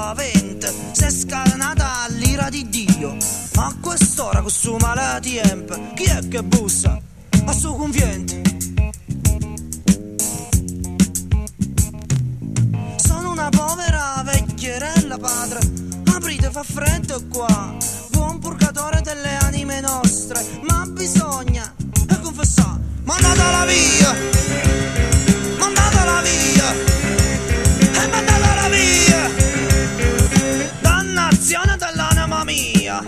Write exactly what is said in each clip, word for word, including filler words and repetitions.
spaventa, si è scatenata all'ira di Dio. A quest'ora con suo male tempo, chi è che bussa a suo conviente? Sono una povera vecchierella, padre, aprite, fa freddo qua, buon purgatore delle anime nostre, ma bisogna e confessare, mandatela via, mandatela via, e mandatela via, dannazione dell'anima mia.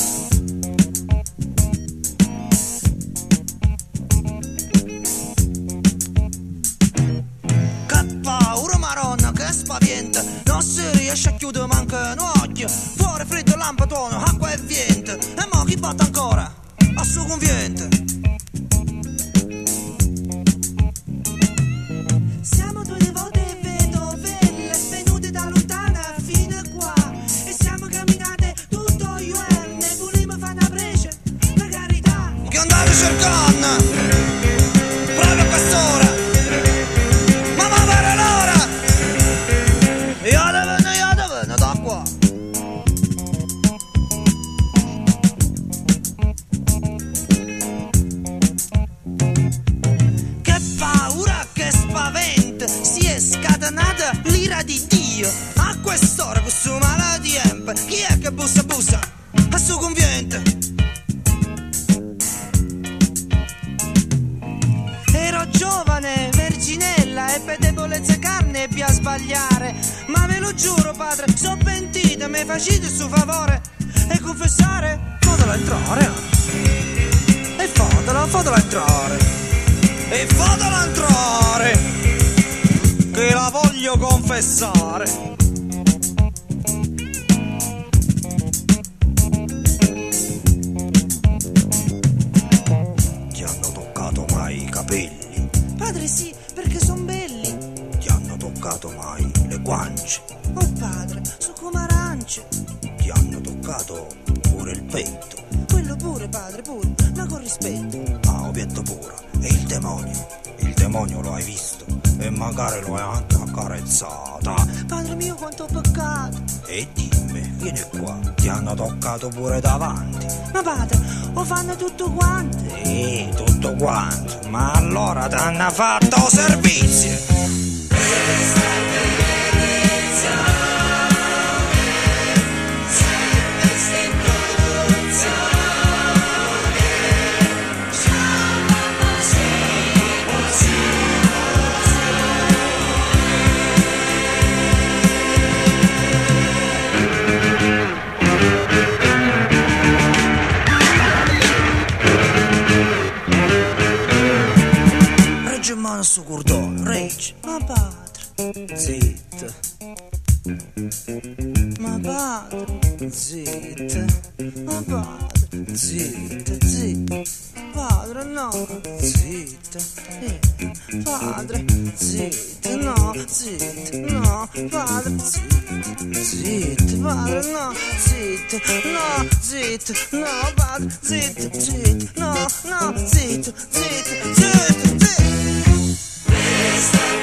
Che paura maronna, che spaventa, non si riesce a chiudere manco un occhio, fuori freddo, lampatono, acqua e vento, e mo chi batte ancora a suo conviente? Siamo due devote vedovelle venute da lontana fino a qua, e siamo camminate tutto io e ne volevamo fare una prece, per carità, che andate cercando proprio a quest'ora, ma va per l'ora, io devo, io devo, da qua. Che paura, che spaventa, si è scatenata l'ira di Dio. A quest'ora con suo male tempo, chi è che bussa bussa a suo conviente? Ero giovane, verginella, e per debolezza carne ebbi a sbagliare, ma ve lo giuro, padre, so pentita, mi facete su favore e confessare, fatela entrare, e fatela, fatela entrare, e fatela entrare, che la voglio confessare. Ti hanno toccato mai i capelli? Padre, sì, perché son belli. Ti hanno toccato mai le guance? Oh padre, sono come arance. Ti hanno toccato pure il petto? Quello pure, padre, pure, ma con rispetto. Ah, obietto pure. E il demonio? Il demonio lo hai visto? E magari lo hai anche accarezzata. Padre mio, quanto peccato. E dimmi, vieni qua, ti hanno toccato pure davanti? Ma padre, lo fanno tutto quanto? Sì, tutto quanto. Ma allora ti hanno fatto servizio. Regge in mano su cordone, regge. Ma padre, zitto. Ma padre, zitto. Ma padre, zitto, zitto. Padre, no, zitto. Eh. Padre, zitto, no, zitto, no. Padre, zitto, zitto. Padre, no, zitto, no, zitto, no. Padre, zitto, zitto, no, no, zitto, zitto, zitto, zitto.